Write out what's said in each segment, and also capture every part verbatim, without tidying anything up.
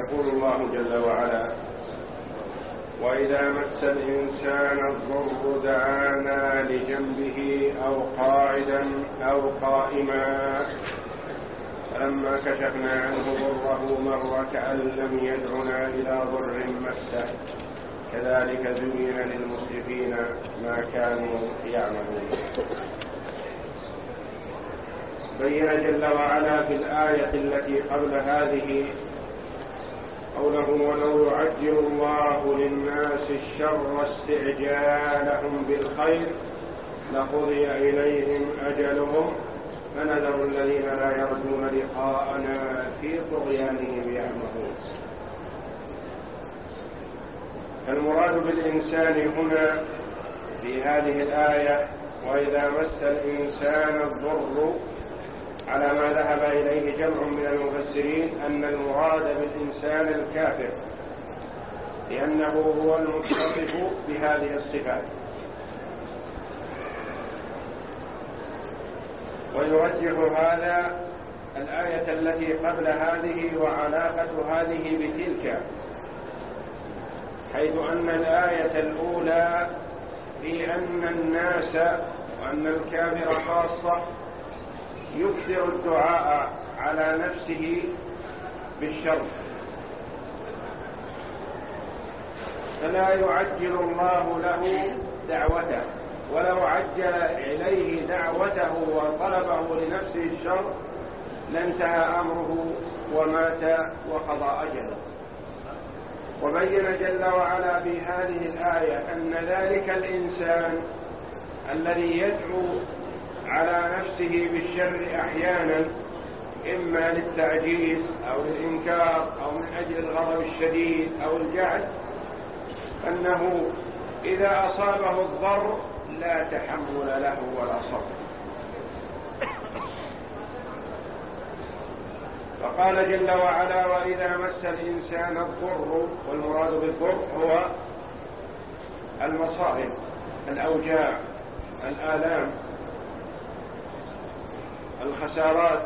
يقول الله جل وعلا: وإذا مس الإنسان الضر دعانا لجنبه أو قاعدا أو قائما فلما كشفنا عنه ضره مر كأن لم يدعنا إلى ضر مسه كذلك زين للمسرفين ما كانوا يعملون. بين جل وعلا في الآية التي قبل هذه قوله: ولو يعجل الله للناس الشر استعجالهم بالخير لقضي إليهم أجلهم فنذر الذين لا يرجون لقاءنا في طغيانهم يعمهون. المراد بالإنسان هنا في هذه الآية وإذا مس الإنسان الضر على ما ذهب إليه جمع من المفسرين أن المراد بالإنسان الكافر لأنه هو المتصف بهذه الصفات. ويرجح هذا الآية التي قبل هذه وعلاقة هذه بتلك، حيث أن الآية الأولى في أن الناس وأن الكافر خاصة يكثر الدعاء على نفسه بالشر فلا يعجل الله له دعوته، ولو عجل إليه دعوته وطلبه لنفسه الشر لانتهى أمره ومات وقضى أجله. وبين جل وعلا في هذه الآية أن ذلك الإنسان الذي يدعو على نفسه بالشر أحيانا إما للتعجيز أو للإنكار أو من أجل الغضب الشديد أو الجهل، أنه إذا أصابه الضر لا تحمل له ولا صبر. فقال جل وعلا: وإذا مس الإنسان الضر، والمراد بالضر هو المصائب الأوجاع الآلام الخسارات.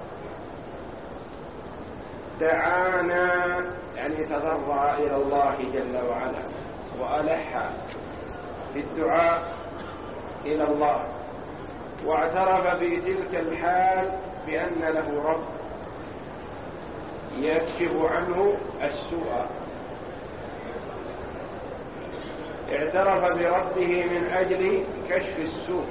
دعانا يعني تضرع إلى الله جل وعلا وألح بالدعاء إلى الله، واعترف في تلك الحال بأن له رب يكشف عنه السوء، اعترف بربه من أجل كشف السوء.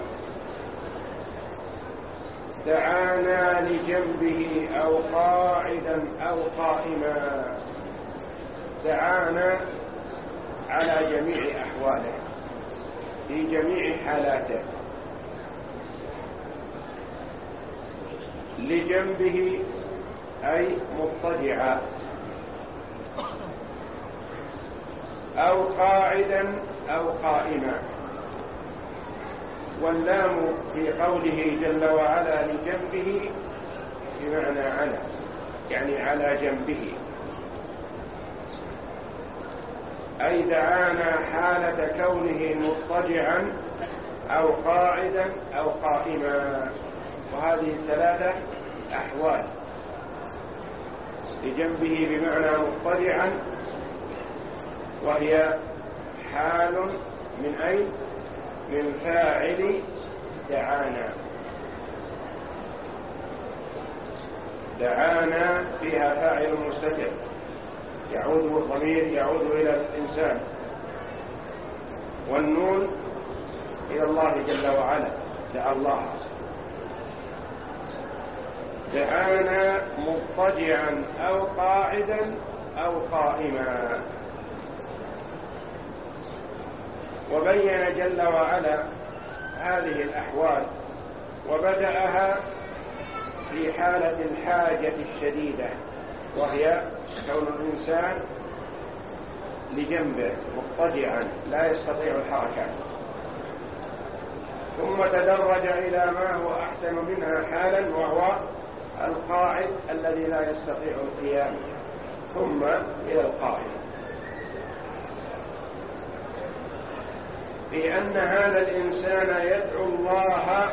دعانا لجنبه أو قاعدا أو قائما، دعانا على جميع أحواله في جميع حالاته. لجنبه أي مضطجعا، أو قاعدا أو قائما. واللام في قوله جل وعلا لجنبه بمعنى على، يعني على جنبه، أي دعانا حالة كونه مضطجعا أو قاعدا أو قائما. وهذه ثلاثة أحوال: لجنبه بمعنى مضطجعا، وهي حال من أي من فاعل دعانا. دعانا فيها فاعل مستتر يعود الضمير يعود إلى الإنسان، والنون إلى الله جل وعلا، دعا الله. دعانا مضطجعا أو قاعدا أو قائما. وبين جل وعلا هذه الأحوال، وبدأها في حالة الحاجة الشديدة، وهي كون الإنسان لجنبه مضطجعا لا يستطيع الحركة، ثم تدرج إلى ما هو أحسن منها حالا، وهو القاعد الذي لا يستطيع القيام، ثم إلى القائم. في أن هذا الإنسان يدعو الله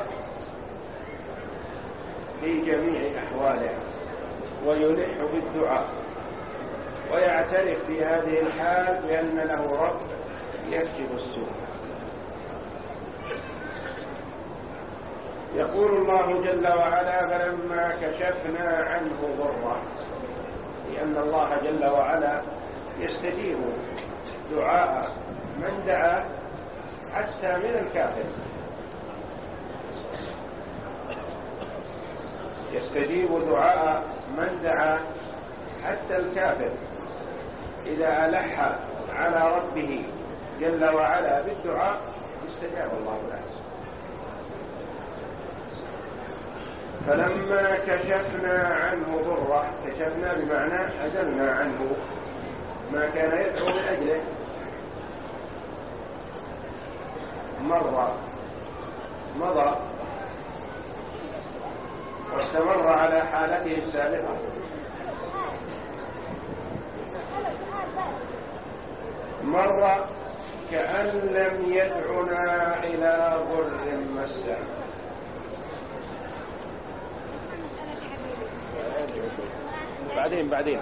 في جميع أحواله ويلح بالدعاء، يعترف في هذه الحال بأن له رب يكشف السوء. يقول الله جل وعلا: فلما كشفنا عنه ضره، لأن الله جل وعلا يستجيب دعاء من دعا حتى من الكافر، يستجيب دعاء من دعا حتى الكافر إذا ألح على ربه جل وعلا بالدعاء استجاب الله له. فلما كشفنا عنه ضره، كشفنا بمعنى أزلنا عنه ما كان يدعو من أجله، مر مضى واستمر على حالته السابقة. مر كأن لم يدعنا إلى ضر مسه. بعدين بعدين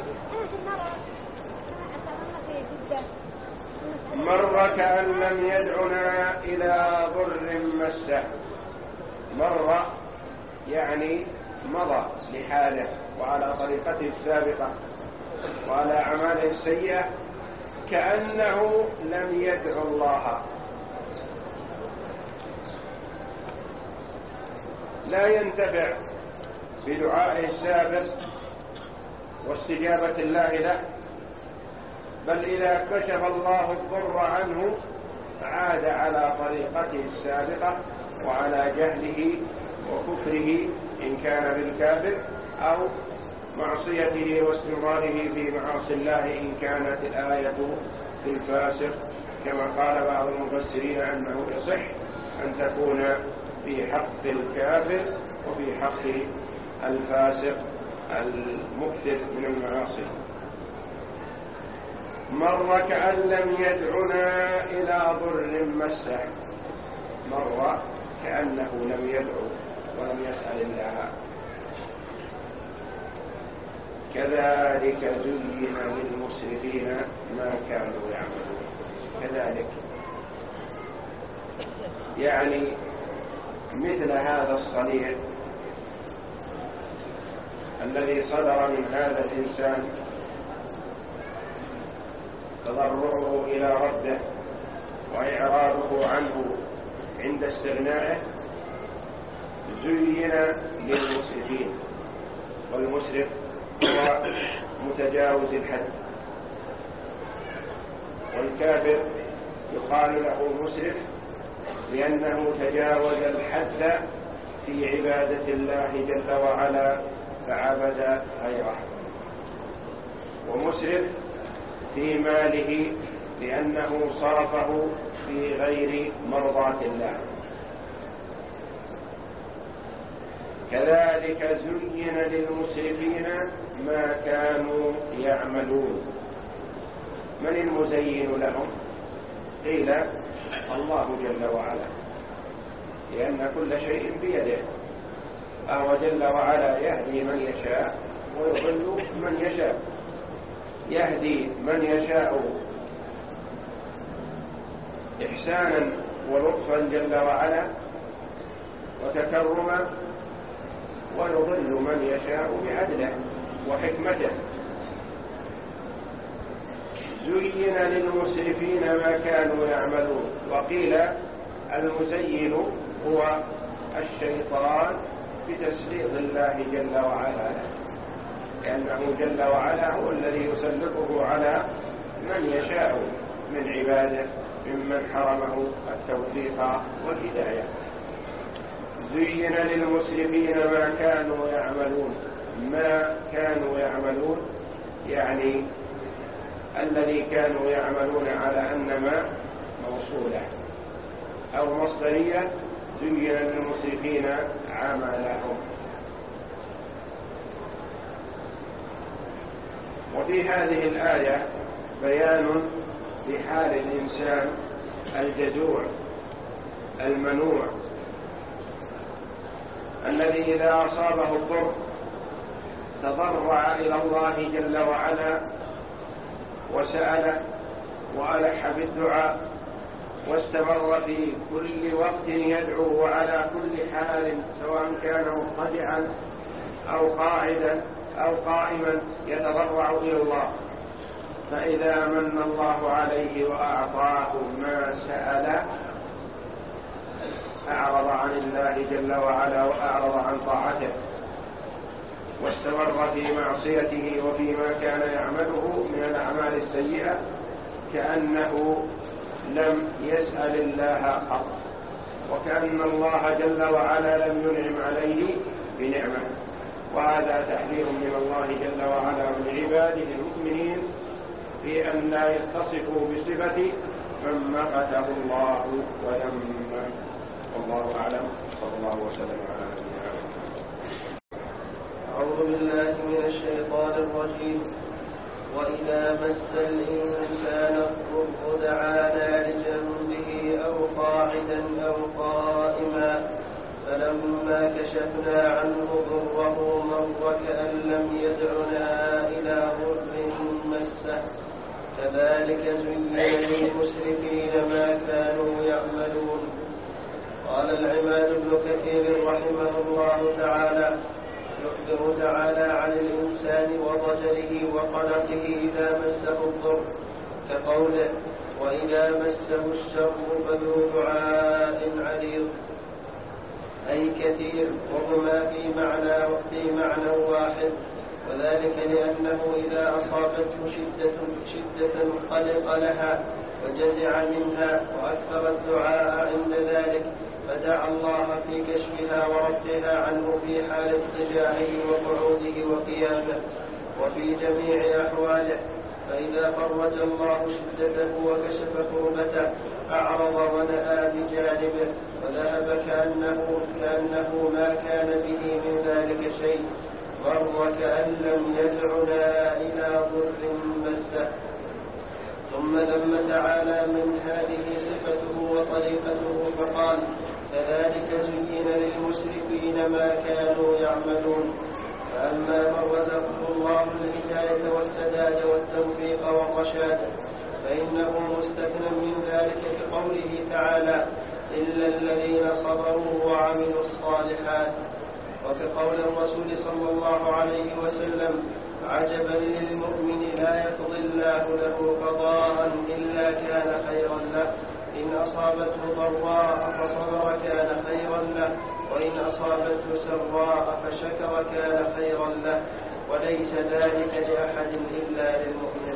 مر كأن لم يدعنا إلى ضر مسه. مر يعني مضى لحاله وعلى طريقته السابقة وعلى أعماله السيئة كأنه لم يدع الله، لا ينتفع بدعائه السابق واستجابة الله له، بل إذا كشف الله الضر عنه عاد على طريقته السابقة وعلى جهله وكفره إن كان بالكافر، أو معصيته واستمراره في معاصي الله إن كانت الآية في الفاسق، كما قال بعض المفسرين أنه يصح أن تكون في حق الكافر وفي حق الفاسق المكثر من المعاصي. مر كأن لم يدعنا إلى ضر مسه، مر كأنه لم يدعو ولم يسأل الله. كذلك زين للمسرفين ما كانوا يعملون. كذلك يعني مثل هذا الصنيع الذي صدر من هذا الإنسان، تضرعه إلى ربه وإعراضه عنه عند استغنائه، زين للمسرفين. والمسرف هو متجاوز الحد، والكافر يقال له مسرف لأنه تجاوز الحد في عبادة الله جل وعلا فعبد غيره، ومسرف في ماله لأنه صرفه في غير مرضاة الله. كذلك زين للمسرفين ما كانوا يعملون. من المزين لهم؟ قيل الله جل وعلا، لأن كل شيء بيده، فهو جل وعلا يهدي من يشاء ويضل من يشاء. يهدي من يشاء إحسانا ولطفا جل وعلا وتكرما، ويضل من يشاء بعدله وحكمته. زين للمسرفين ما كانوا يعملون. وقيل المزين هو الشيطان بتسليط الله جل وعلا، لأنه جل وعلا هو الذي يسلطه على من يشاء من عباده ممن حرمه التوفيق والهداية. زين للمسرفين ما كانوا يعملون. ما كانوا يعملون يعني الذي كانوا يعملون على أن ما موصولة أو مصدرية. زين للمسرفين عملهم. وفي هذه الآية بيان لحال الإنسان الجزوع المنوع الذي إذا أصابه الضر تضرع إلى الله جل وعلا وسأل وألح بالدعاء واستمر في كل وقت يدعو وعلى كل حال سواء كان مضطجعا أو قاعدا أو قائما يتضرع إلى الله، فإذا من الله عليه وأعطاه ما سأل أعرض عن الله جل وعلا وأعرض عن طاعته واستمر في معصيته وفيما كان يعمله من الأعمال السيئة كأنه لم يسأل الله قط، وكأن الله جل وعلا لم ينعم عليه بنعمة. وهذا تحذير من الله جل وعلا من عباده المؤمنين في أن لا يتصفوا بصفة من مقته الله وذمه. والله أعلم، صلى الله وسلم على نبينا محمد. أعوذ بالله من الشيطان الرجيم. وإذا مس الإنسان الضر دعانا لجنبه أو قاعدا أو قائما فلما كشفنا عنه ضره مر كأن لم يدعنا إلى ضر مسه كذلك زين للمسرفين ما كانوا يعملون. قال العماد بن كثير رحمه الله تعالى: يخبر تعالى عن الإنسان وضجره وقلقه إذا مسه الضر كقوله: وإذا مسه الشر فذو دعاء عريض، أي كثير، وهما في معنى في معنى واحد، وذلك لأنه إذا أصابته شدة شدة قلق لها وجزع منها وأكثر الدعاء عند ذلك فدعا الله في كشفها ورفعها عنه في حال اضطجاعه وقعوده وقيامه وفي جميع أحواله، فإذا فرج الله شدته وكشف كربته أعرض ونأى بجانبه وذهب كأنه, كأنه ما كان به من ذلك شيء، وهو كأن لم يدعنا إلى ضر مسه. ثم ذم تعالى من هذه صفته وطريقته فقال: كذلك زين للمسرفين ما كانوا يعملون. فأما من رزقه الله الهداية والسداد والتوفيق والرشاد فإنه مستثنى من ذلك بقوله تعالى: إلا الذين صبروا وعملوا الصالحات، وكقول الرسول صلى الله عليه وسلم: عجبا للمؤمن لا يقضي الله له قضاء إلا كان خيرا له، إن أصابته ضراء فصبر كان خيرا له، وإن أصابته سراء فشكر كان خيرا له، وليس ذلك لأحد إلا للمؤمن.